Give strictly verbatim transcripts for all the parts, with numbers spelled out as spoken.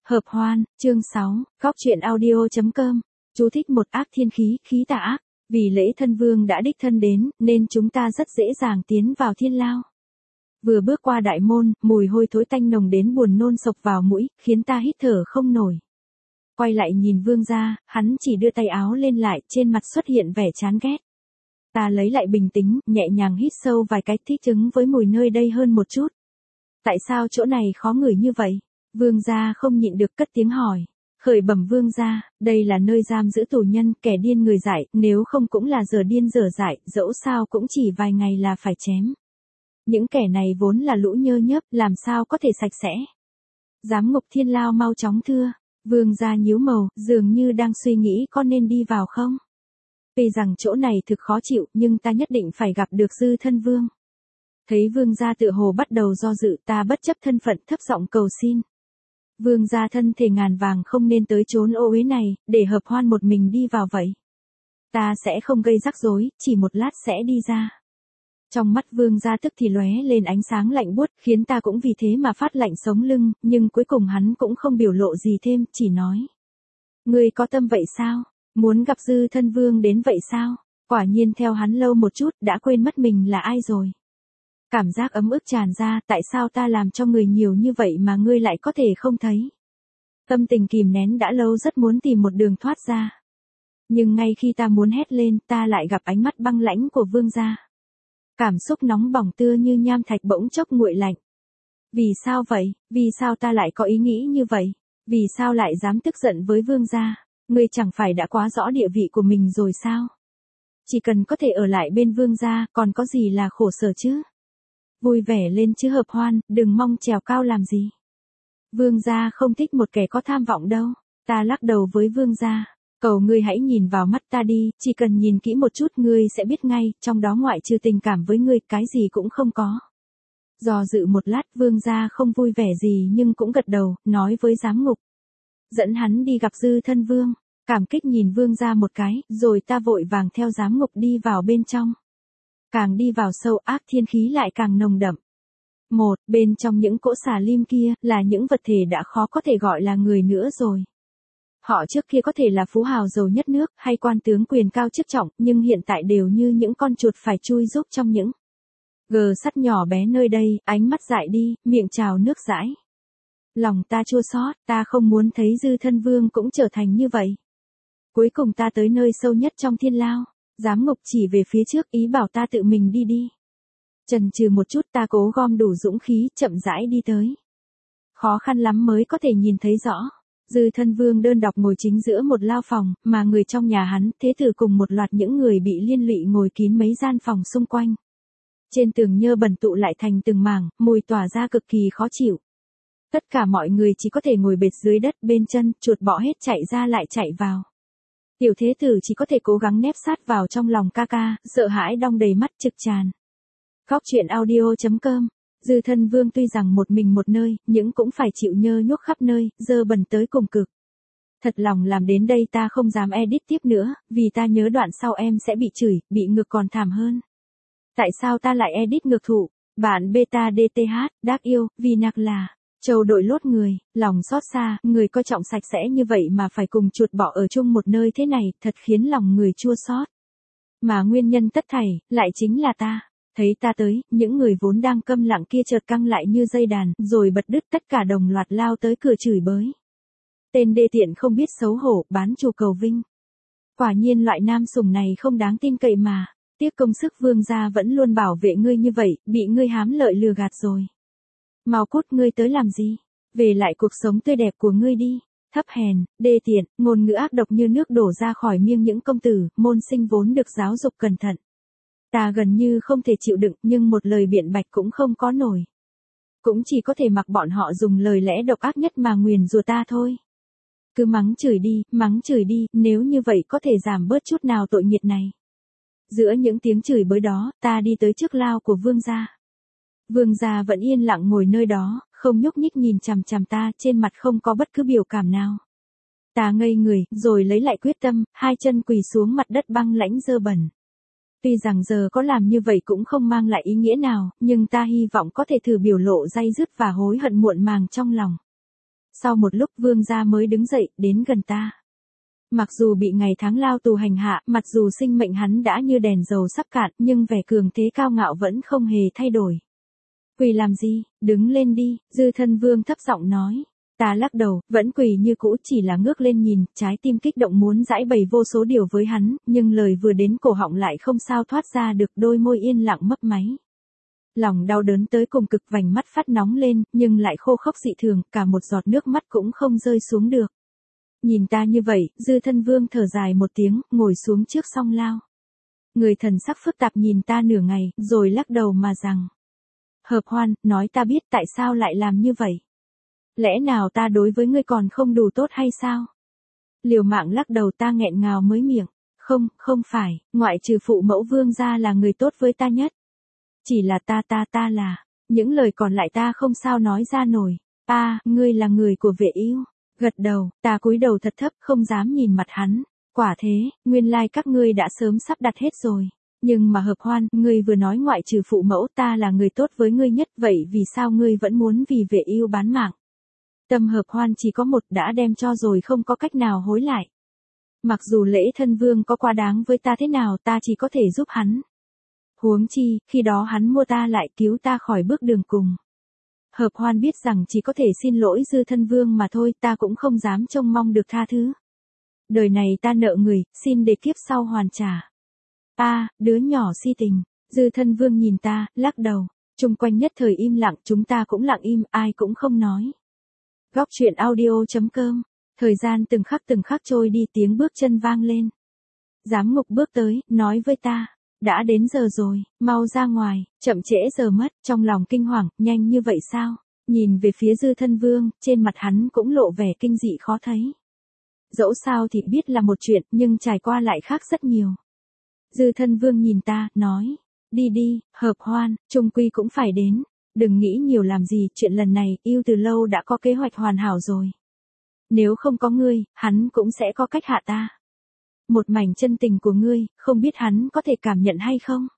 Hợp hoan, chương sáu, góc truyện audio.com, chú thích một ác thiên khí, khí tà ác, vì lễ thân vương đã đích thân đến, nên chúng ta rất dễ dàng tiến vào thiên lao. Vừa bước qua đại môn, mùi hôi thối tanh nồng đến buồn nôn sộc vào mũi, khiến ta hít thở không nổi. Quay lại nhìn vương gia, hắn chỉ đưa tay áo lên lại, trên mặt xuất hiện vẻ chán ghét. Ta lấy lại bình tĩnh, nhẹ nhàng hít sâu vài cái, thích ứng với mùi nơi đây hơn một chút. Tại sao chỗ này khó ngửi như vậy? Vương gia không nhịn được cất tiếng hỏi. Khởi bẩm vương gia, đây là nơi giam giữ tù nhân, kẻ điên người dại, nếu không cũng là giờ điên giờ dại, dẫu sao cũng chỉ vài ngày là phải chém. Những kẻ này vốn là lũ nhơ nhớp, làm sao có thể sạch sẽ. Giám ngục thiên lao mau chóng thưa. Vương gia nhíu màu, dường như đang suy nghĩ có nên đi vào không. Vì rằng chỗ này thực khó chịu, nhưng ta nhất định phải gặp được dư thân vương. Thấy vương gia tự hồ bắt đầu do dự, ta bất chấp thân phận thấp giọng cầu xin. Vương gia thân thể ngàn vàng không nên tới chốn ô uế này, để hợp hoan một mình đi vào vậy. Ta sẽ không gây rắc rối, chỉ một lát sẽ đi ra. Trong mắt vương gia tức thì lóe lên ánh sáng lạnh buốt, khiến ta cũng vì thế mà phát lạnh sống lưng, nhưng cuối cùng hắn cũng không biểu lộ gì thêm, chỉ nói. Ngươi có tâm vậy sao? Muốn gặp dư thân vương đến vậy sao? Quả nhiên theo hắn lâu một chút, đã quên mất mình là ai rồi. Cảm giác ấm ức tràn ra, tại sao ta làm cho người nhiều như vậy mà ngươi lại có thể không thấy? Tâm tình kìm nén đã lâu rất muốn tìm một đường thoát ra. Nhưng ngay khi ta muốn hét lên, ta lại gặp ánh mắt băng lãnh của vương gia. Cảm xúc nóng bỏng tựa như nham thạch bỗng chốc nguội lạnh. Vì sao vậy? Vì sao ta lại có ý nghĩ như vậy? Vì sao lại dám tức giận với vương gia? Ngươi chẳng phải đã quá rõ địa vị của mình rồi sao? Chỉ cần có thể ở lại bên vương gia, còn có gì là khổ sở chứ? Vui vẻ lên chứ hợp hoan, đừng mong trèo cao làm gì. Vương gia không thích một kẻ có tham vọng đâu. Ta lắc đầu với vương gia. Cầu ngươi hãy nhìn vào mắt ta đi, chỉ cần nhìn kỹ một chút ngươi sẽ biết ngay, trong đó ngoại trừ tình cảm với ngươi, cái gì cũng không có. Do dự một lát, vương gia không vui vẻ gì nhưng cũng gật đầu, nói với giám ngục. Dẫn hắn đi gặp dư thân vương. Cảm kích nhìn vương gia một cái, rồi ta vội vàng theo giám ngục đi vào bên trong. Càng đi vào sâu, ác thiên khí lại càng nồng đậm. Một, bên trong những cỗ xà lim kia, là những vật thể đã khó có thể gọi là người nữa rồi. Họ trước kia có thể là phú hào giàu nhất nước, hay quan tướng quyền cao chức trọng, nhưng hiện tại đều như những con chuột phải chui rúc trong những gờ sắt nhỏ bé nơi đây, ánh mắt dại đi, miệng trào nước dãi. Lòng ta chua xót, ta không muốn thấy dư thân vương cũng trở thành như vậy. Cuối cùng ta tới nơi sâu nhất trong thiên lao. Giám ngục chỉ về phía trước, ý bảo ta tự mình đi đi. Chần chừ một chút, ta cố gom đủ dũng khí, chậm rãi đi tới. Khó khăn lắm mới có thể nhìn thấy rõ. Dư thân vương đơn độc ngồi chính giữa một lao phòng, mà người trong nhà hắn, thế tử cùng một loạt những người bị liên lụy ngồi kín mấy gian phòng xung quanh. Trên tường nhơ bẩn tụ lại thành từng mảng, mùi tỏa ra cực kỳ khó chịu. Tất cả mọi người chỉ có thể ngồi bệt dưới đất, bên chân, chuột bọ hết chạy ra lại chạy vào. Tiểu thế tử chỉ có thể cố gắng nép sát vào trong lòng ca ca, sợ hãi đong đầy mắt trực tràn. Góc truyện audio.com, dư thân vương tuy rằng một mình một nơi, nhưng cũng phải chịu nhơ nhuốc khắp nơi, dơ bẩn tới cùng cực. Thật lòng làm đến đây ta không dám edit tiếp nữa, vì ta nhớ đoạn sau em sẽ bị chửi, bị ngược còn thảm hơn. Tại sao ta lại edit ngược thụ? Bạn beta đê tê hát, đác yêu, vì nạc là châu đội lốt người, lòng xót xa, người coi trọng sạch sẽ như vậy mà phải cùng chuột bọ ở chung một nơi thế này, thật khiến lòng người chua xót. Mà nguyên nhân tất thảy, lại chính là ta. Thấy ta tới, những người vốn đang câm lặng kia chợt căng lại như dây đàn, rồi bật đứt, tất cả đồng loạt lao tới cửa chửi bới. Tên đê tiện không biết xấu hổ, bán chùa cầu vinh. Quả nhiên loại nam sủng này không đáng tin cậy mà. Tiếc công sức vương gia vẫn luôn bảo vệ ngươi như vậy, bị ngươi hám lợi lừa gạt rồi. Mau cút, ngươi tới làm gì? Về lại cuộc sống tươi đẹp của ngươi đi. Thấp hèn, đê tiện, ngôn ngữ ác độc như nước đổ ra khỏi miệng những công tử, môn sinh vốn được giáo dục cẩn thận. Ta gần như không thể chịu đựng, nhưng một lời biện bạch cũng không có nổi. Cũng chỉ có thể mặc bọn họ dùng lời lẽ độc ác nhất mà nguyền rủa ta thôi. Cứ mắng chửi đi, mắng chửi đi, nếu như vậy có thể giảm bớt chút nào tội nghiệp này. Giữa những tiếng chửi bới đó, ta đi tới trước lao của vương gia. Vương gia vẫn yên lặng ngồi nơi đó, không nhúc nhích nhìn chằm chằm ta, trên mặt không có bất cứ biểu cảm nào. Ta ngây người, rồi lấy lại quyết tâm, hai chân quỳ xuống mặt đất băng lãnh dơ bẩn. Tuy rằng giờ có làm như vậy cũng không mang lại ý nghĩa nào, nhưng ta hy vọng có thể thử biểu lộ day dứt và hối hận muộn màng trong lòng. Sau một lúc vương gia mới đứng dậy, đến gần ta. Mặc dù bị ngày tháng lao tù hành hạ, mặc dù sinh mệnh hắn đã như đèn dầu sắp cạn, nhưng vẻ cường thế cao ngạo vẫn không hề thay đổi. Quỳ làm gì, đứng lên đi, Dư Thân Vương thấp giọng nói. Ta lắc đầu, vẫn quỳ như cũ, chỉ là ngước lên nhìn, trái tim kích động muốn giãi bày vô số điều với hắn, nhưng lời vừa đến cổ họng lại không sao thoát ra được, đôi môi yên lặng mấp máy. Lòng đau đớn tới cùng cực, vành mắt phát nóng lên, nhưng lại khô khốc dị thường, cả một giọt nước mắt cũng không rơi xuống được. Nhìn ta như vậy, Dư Thân Vương thở dài một tiếng, ngồi xuống trước song lao. Người thần sắc phức tạp nhìn ta nửa ngày, rồi lắc đầu mà rằng. Hợp Hoan, nói ta biết tại sao lại làm như vậy. Lẽ nào ta đối với ngươi còn không đủ tốt hay sao? Liều mạng lắc đầu, ta nghẹn ngào mới miệng. Không, không phải, ngoại trừ phụ mẫu vương gia là người tốt với ta nhất. Chỉ là ta ta ta là, những lời còn lại ta không sao nói ra nổi. À, ngươi là người của Vệ Ưu. Gật đầu, ta cúi đầu thật thấp, không dám nhìn mặt hắn. Quả thế, nguyên lai các ngươi đã sớm sắp đặt hết rồi. Nhưng mà Hợp Hoan, ngươi vừa nói ngoại trừ phụ mẫu ta là người tốt với ngươi nhất, vậy vì sao ngươi vẫn muốn vì Vệ Ưu bán mạng? Tâm Hợp Hoan chỉ có một, đã đem cho rồi không có cách nào hối lại. Mặc dù Lễ Thân Vương có quá đáng với ta thế nào, ta chỉ có thể giúp hắn. Huống chi, khi đó hắn mua ta lại, cứu ta khỏi bước đường cùng. Hợp Hoan biết rằng chỉ có thể xin lỗi Dư Thân Vương mà thôi, ta cũng không dám trông mong được tha thứ. Đời này ta nợ người, xin để kiếp sau hoàn trả. A, đứa nhỏ si tình. Dư Thân Vương nhìn ta, lắc đầu. Chung quanh nhất thời im lặng, chúng ta cũng lặng im, ai cũng không nói. Góc truyện audio chấm com. Thời gian từng khắc từng khắc trôi đi, tiếng bước chân vang lên. Giám ngục bước tới, nói với ta. Đã đến giờ rồi, mau ra ngoài, chậm trễ giờ mất, trong lòng kinh hoàng, nhanh như vậy sao? Nhìn về phía Dư Thân Vương, trên mặt hắn cũng lộ vẻ kinh dị khó thấy. Dẫu sao thì biết là một chuyện, nhưng trải qua lại khác rất nhiều. Dư Thân Vương nhìn ta, nói, đi đi, Hợp Hoan, chung quy cũng phải đến, đừng nghĩ nhiều làm gì, chuyện lần này, Ưu từ lâu đã có kế hoạch hoàn hảo rồi. Nếu không có ngươi, hắn cũng sẽ có cách hạ ta. Một mảnh chân tình của ngươi, không biết hắn có thể cảm nhận hay không?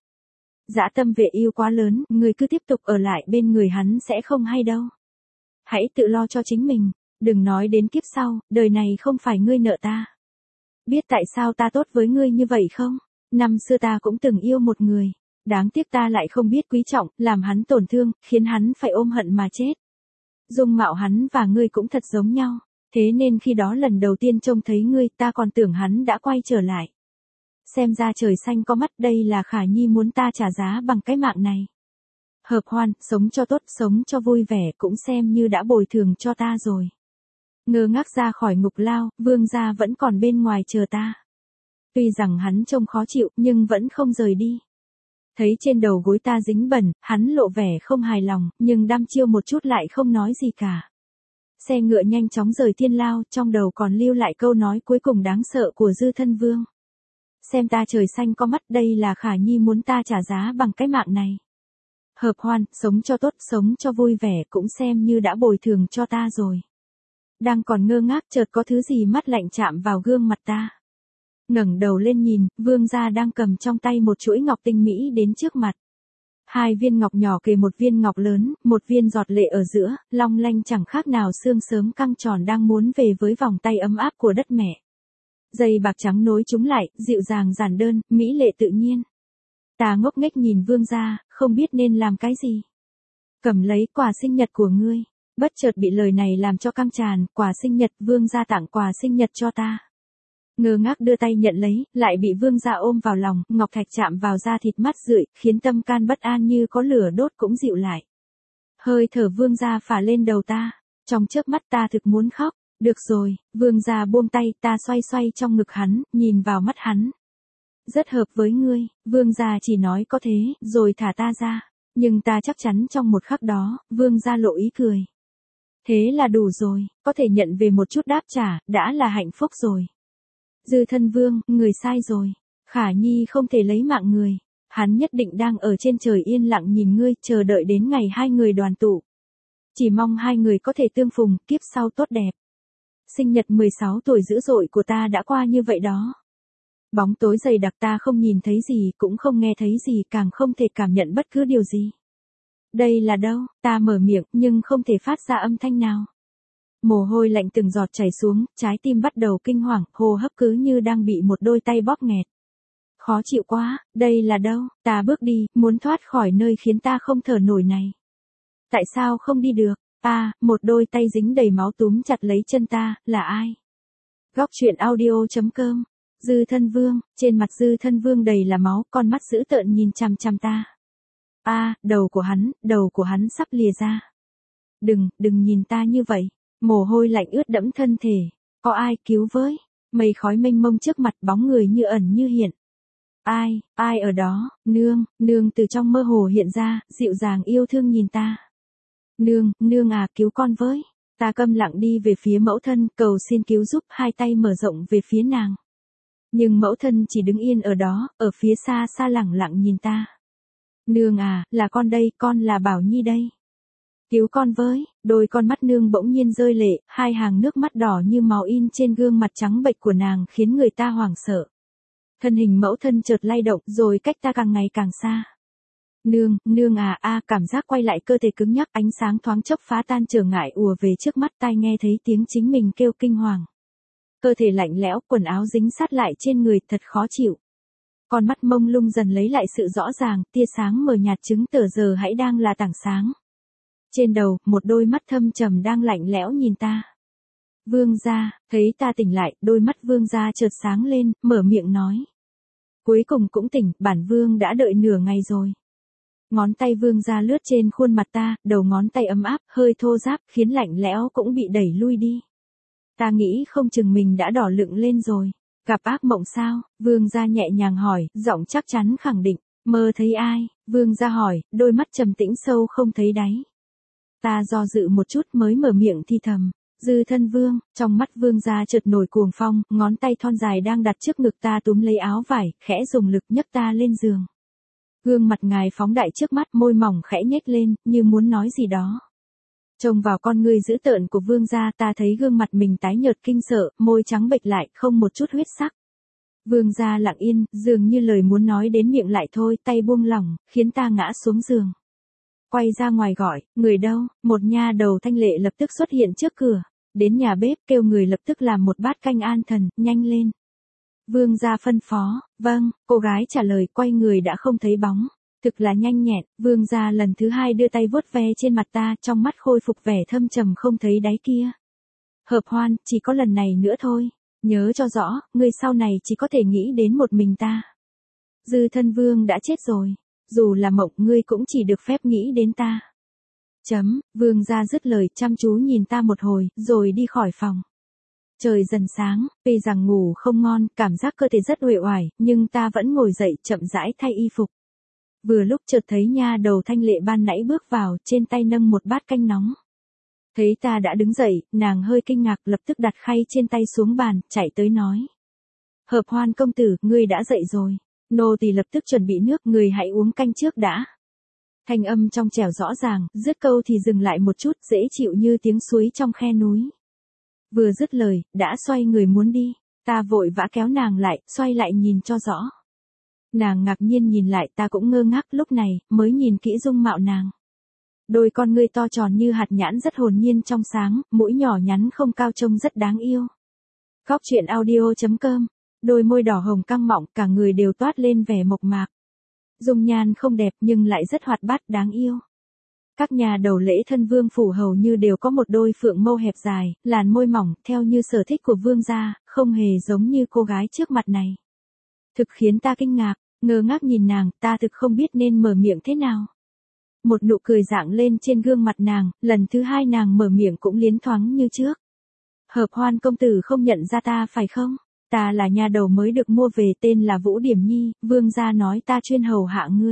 Dã tâm Vệ Ưu quá lớn, ngươi cứ tiếp tục ở lại bên người hắn sẽ không hay đâu. Hãy tự lo cho chính mình, đừng nói đến kiếp sau, đời này không phải ngươi nợ ta. Biết tại sao ta tốt với ngươi như vậy không? Năm xưa ta cũng từng yêu một người, đáng tiếc ta lại không biết quý trọng, làm hắn tổn thương, khiến hắn phải ôm hận mà chết. Dung mạo hắn và ngươi cũng thật giống nhau. Thế nên khi đó lần đầu tiên trông thấy ngươi, ta còn tưởng hắn đã quay trở lại. Xem ra trời xanh có mắt, đây là Khả Nhi muốn ta trả giá bằng cái mạng này. Hợp Hoan, sống cho tốt, sống cho vui vẻ, cũng xem như đã bồi thường cho ta rồi. Ngơ ngác ra khỏi ngục lao, vương gia vẫn còn bên ngoài chờ ta. Tuy rằng hắn trông khó chịu, nhưng vẫn không rời đi. Thấy trên đầu gối ta dính bẩn, hắn lộ vẻ không hài lòng, nhưng đăm chiêu một chút lại không nói gì cả. Xe ngựa nhanh chóng rời Thiên Lao, trong đầu còn lưu lại câu nói cuối cùng đáng sợ của Dư Thân Vương. Xem ta trời xanh có mắt, đây là Khả Nhi muốn ta trả giá bằng cái mạng này. Hợp Hoan, sống cho tốt, sống cho vui vẻ, cũng xem như đã bồi thường cho ta rồi. Đang còn ngơ ngác, chợt có thứ gì mát lạnh chạm vào gương mặt ta. Ngẩng đầu lên nhìn, vương gia đang cầm trong tay một chuỗi ngọc tinh mỹ đến trước mặt. Hai viên ngọc nhỏ kề một viên ngọc lớn, một viên giọt lệ ở giữa, long lanh chẳng khác nào xương sớm căng tròn đang muốn về với vòng tay ấm áp của đất mẹ. Dây bạc trắng nối chúng lại, dịu dàng giản đơn, mỹ lệ tự nhiên. Ta ngốc nghếch nhìn vương gia, không biết nên làm cái gì. Cầm lấy quà sinh nhật của ngươi, bất chợt bị lời này làm cho căng tràn, quà sinh nhật, vương gia tặng quà sinh nhật cho ta. Ngơ ngác đưa tay nhận lấy, lại bị vương gia ôm vào lòng, ngọc thạch chạm vào da thịt mát rượi, khiến tâm can bất an như có lửa đốt cũng dịu lại. Hơi thở vương gia phả lên đầu ta, trong chớp mắt ta thực muốn khóc. Được rồi, vương gia buông tay, ta xoay xoay trong ngực hắn, nhìn vào mắt hắn. Rất hợp với ngươi, vương gia chỉ nói có thế, rồi thả ta ra. Nhưng ta chắc chắn trong một khắc đó, vương gia lộ ý cười. Thế là đủ rồi, có thể nhận về một chút đáp trả, đã là hạnh phúc rồi. Dư Thân Vương, người sai rồi. Khả Nhi không thể lấy mạng người. Hắn nhất định đang ở trên trời yên lặng nhìn ngươi, chờ đợi đến ngày hai người đoàn tụ. Chỉ mong hai người có thể tương phùng, kiếp sau tốt đẹp. Sinh nhật mười sáu tuổi dữ dội của ta đã qua như vậy đó. Bóng tối dày đặc, ta không nhìn thấy gì, cũng không nghe thấy gì, càng không thể cảm nhận bất cứ điều gì. Đây là đâu? Ta mở miệng, nhưng không thể phát ra âm thanh nào. Mồ hôi lạnh từng giọt chảy xuống, trái tim bắt đầu kinh hoàng, hô hấp cứ như đang bị một đôi tay bóp nghẹt. Khó chịu quá, đây là đâu? Ta bước đi, muốn thoát khỏi nơi khiến ta không thở nổi này. Tại sao không đi được? À, một đôi tay dính đầy máu túm chặt lấy chân ta, là ai? Góc truyện audio chấm com. Dư Thân Vương, trên mặt Dư Thân Vương đầy là máu, con mắt dữ tợn nhìn chằm chằm ta. À, đầu của hắn, đầu của hắn sắp lìa ra. Đừng, đừng nhìn ta như vậy. Mồ hôi lạnh ướt đẫm thân thể. Có ai cứu với? Mây khói mênh mông trước mặt, bóng người như ẩn như hiện. Ai, ai ở đó? Nương, nương từ trong mơ hồ hiện ra, dịu dàng yêu thương nhìn ta. Nương, nương à, cứu con với. Ta câm lặng đi về phía mẫu thân, cầu xin cứu giúp, hai tay mở rộng về phía nàng. Nhưng mẫu thân chỉ đứng yên ở đó, ở phía xa xa lẳng lặng nhìn ta. Nương à, là con đây, con là Bảo Nhi đây. Cứu con với. Đôi con mắt nương bỗng nhiên rơi lệ, hai hàng nước mắt đỏ như máu in trên gương mặt trắng bệch của nàng khiến người ta hoảng sợ. Thân hình mẫu thân chợt lay động rồi cách ta càng ngày càng xa. Nương, nương à, a cảm giác quay lại cơ thể cứng nhắc, ánh sáng thoáng chốc phá tan trở ngại ùa về trước mắt, tai nghe thấy tiếng chính mình kêu kinh hoàng. Cơ thể lạnh lẽo, quần áo dính sát lại trên người, thật khó chịu. Con mắt mông lung dần lấy lại sự rõ ràng, tia sáng mờ nhạt chứng tờ giờ hãy đang là tảng sáng. Trên đầu, một đôi mắt thâm trầm đang lạnh lẽo nhìn ta. Vương gia, thấy ta tỉnh lại, đôi mắt vương gia chợt sáng lên, mở miệng nói. Cuối cùng cũng tỉnh, bản vương đã đợi nửa ngày rồi. Ngón tay vương gia lướt trên khuôn mặt ta, đầu ngón tay ấm áp, hơi thô ráp, khiến lạnh lẽo cũng bị đẩy lui đi. Ta nghĩ không chừng mình đã đỏ lựng lên rồi. Gặp ác mộng sao? Vương gia nhẹ nhàng hỏi, giọng chắc chắn khẳng định. Mơ thấy ai? Vương gia hỏi, đôi mắt trầm tĩnh sâu không thấy đáy. Ta do dự một chút mới mở miệng thi thầm. Dư Thân Vương, trong mắt vương gia chợt nổi cuồng phong, ngón tay thon dài đang đặt trước ngực ta túm lấy áo vải, khẽ dùng lực nhấc ta lên giường. Gương mặt ngài phóng đại trước mắt, môi mỏng khẽ nhếch lên, như muốn nói gì đó. Trông vào con ngươi dữ tợn của vương gia, ta thấy gương mặt mình tái nhợt kinh sợ, môi trắng bệch lại, không một chút huyết sắc. Vương gia lặng yên, dường như lời muốn nói đến miệng lại thôi, tay buông lỏng, khiến ta ngã xuống giường. Quay ra ngoài gọi, người đâu? Một nha đầu thanh lệ lập tức xuất hiện trước cửa. Đến nhà bếp kêu người lập tức làm một bát canh an thần, nhanh lên. Vương gia phân phó, vâng, cô gái trả lời, quay người đã không thấy bóng. Thực là nhanh nhẹn, vương gia lần thứ hai đưa tay vuốt ve trên mặt ta, trong mắt khôi phục vẻ thâm trầm không thấy đáy kia. Hợp hoan, chỉ có lần này nữa thôi. Nhớ cho rõ, ngươi sau này chỉ có thể nghĩ đến một mình ta. Dư Thân Vương đã chết rồi. Dù là mộng, ngươi cũng chỉ được phép nghĩ đến ta. Chấm, vương gia dứt lời, chăm chú nhìn ta một hồi, rồi đi khỏi phòng. Trời dần sáng, tuy rằng ngủ không ngon, cảm giác cơ thể rất uể oải, nhưng ta vẫn ngồi dậy, chậm rãi thay y phục. Vừa lúc chợt thấy nha đầu thanh lệ ban nãy bước vào, trên tay nâng một bát canh nóng. Thấy ta đã đứng dậy, nàng hơi kinh ngạc, lập tức đặt khay trên tay xuống bàn, chạy tới nói. Hợp Hoan công tử, ngươi đã dậy rồi. Nô tỳ lập tức chuẩn bị nước, người hãy uống canh trước đã. Thanh âm trong trẻo rõ ràng, dứt câu thì dừng lại một chút, dễ chịu như tiếng suối trong khe núi. Vừa dứt lời, đã xoay người muốn đi. Ta vội vã kéo nàng lại, xoay lại nhìn cho rõ. Nàng ngạc nhiên nhìn lại, ta cũng ngơ ngác, lúc này mới nhìn kỹ dung mạo nàng. Đôi con ngươi to tròn như hạt nhãn rất hồn nhiên trong sáng, mũi nhỏ nhắn không cao trông rất đáng yêu. Góc truyện audio chấm com. Đôi môi đỏ hồng căng mọng, cả người đều toát lên vẻ mộc mạc. Dung nhan không đẹp nhưng lại rất hoạt bát đáng yêu. Các nhà đầu lễ thân vương phủ hầu như đều có một đôi phượng mâu hẹp dài, làn môi mỏng, theo như sở thích của vương gia, không hề giống như cô gái trước mặt này. Thực khiến ta kinh ngạc, ngơ ngác nhìn nàng, ta thực không biết nên mở miệng thế nào. Một nụ cười rạng lên trên gương mặt nàng, lần thứ hai nàng mở miệng cũng liến thoáng như trước. Hợp Hoan công tử không nhận ra ta phải không? Ta là nha đầu mới được mua về, tên là Vũ Điểm Nhi, vương gia nói ta chuyên hầu hạ ngươi.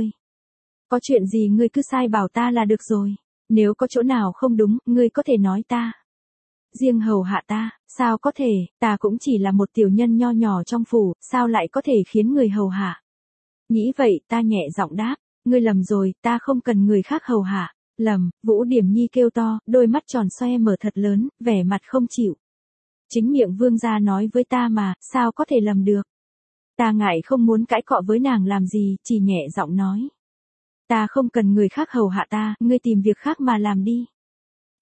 Có chuyện gì ngươi cứ sai bảo ta là được rồi. Nếu có chỗ nào không đúng, ngươi có thể nói ta. Riêng hầu hạ ta, sao có thể, ta cũng chỉ là một tiểu nhân nho nhỏ trong phủ, sao lại có thể khiến người hầu hạ. Nghĩ vậy, ta nhẹ giọng đáp, ngươi lầm rồi, ta không cần người khác hầu hạ. Lầm, Vũ Điểm Nhi kêu to, đôi mắt tròn xoe mở thật lớn, vẻ mặt không chịu. Chính miệng vương gia nói với ta mà, sao có thể lầm được. Ta ngại không muốn cãi cọ với nàng làm gì, chỉ nhẹ giọng nói. Ta không cần người khác hầu hạ ta, ngươi tìm việc khác mà làm đi.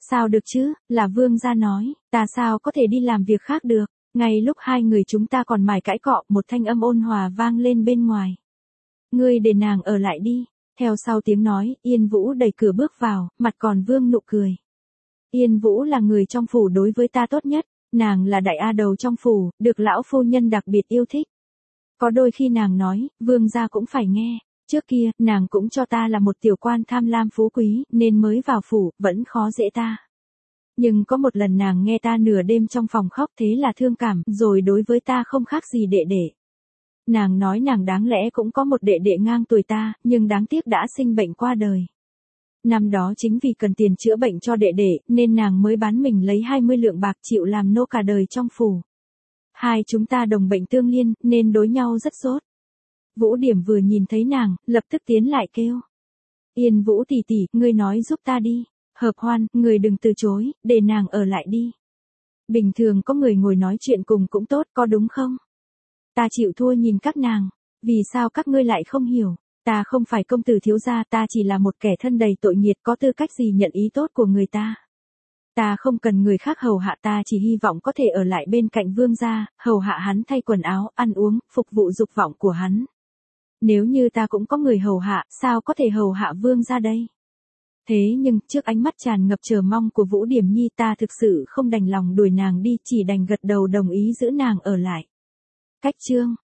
Sao được chứ, là vương gia nói, ta sao có thể đi làm việc khác được. Ngay lúc hai người chúng ta còn mải cãi cọ, một thanh âm ôn hòa vang lên bên ngoài. Ngươi để nàng ở lại đi. Theo sau tiếng nói, Yên Vũ đẩy cửa bước vào, mặt còn vương nụ cười. Yên Vũ là người trong phủ đối với ta tốt nhất, nàng là đại a đầu trong phủ, được lão phu nhân đặc biệt yêu thích. Có đôi khi nàng nói, vương gia cũng phải nghe, trước kia, nàng cũng cho ta là một tiểu quan tham lam phú quý, nên mới vào phủ, vẫn khó dễ ta. Nhưng có một lần nàng nghe ta nửa đêm trong phòng khóc thế là thương cảm, rồi đối với ta không khác gì đệ đệ. Nàng nói nàng đáng lẽ cũng có một đệ đệ ngang tuổi ta, nhưng đáng tiếc đã sinh bệnh qua đời. Năm đó chính vì cần tiền chữa bệnh cho đệ đệ, nên nàng mới bán mình lấy hai mươi lượng bạc chịu làm nô cả đời trong phủ. Hai chúng ta đồng bệnh tương liên, nên đối nhau rất rốt. Vũ Điểm vừa nhìn thấy nàng, lập tức tiến lại kêu. Yên Vũ tỷ tỷ, ngươi nói giúp ta đi. Hợp Hoan, người đừng từ chối, để nàng ở lại đi. Bình thường có người ngồi nói chuyện cùng cũng tốt, có đúng không? Ta chịu thua nhìn các nàng. Vì sao các ngươi lại không hiểu? Ta không phải công tử thiếu gia, ta chỉ là một kẻ thân đầy tội nghiệt, có tư cách gì nhận ý tốt của người ta. Ta không cần người khác hầu hạ, ta chỉ hy vọng có thể ở lại bên cạnh vương gia, hầu hạ hắn thay quần áo, ăn uống, phục vụ dục vọng của hắn. Nếu như ta cũng có người hầu hạ, sao có thể hầu hạ vương gia đây? Thế nhưng, trước ánh mắt tràn ngập chờ mong của Vũ Điểm Nhi, ta thực sự không đành lòng đuổi nàng đi, chỉ đành gật đầu đồng ý giữ nàng ở lại. Cách chương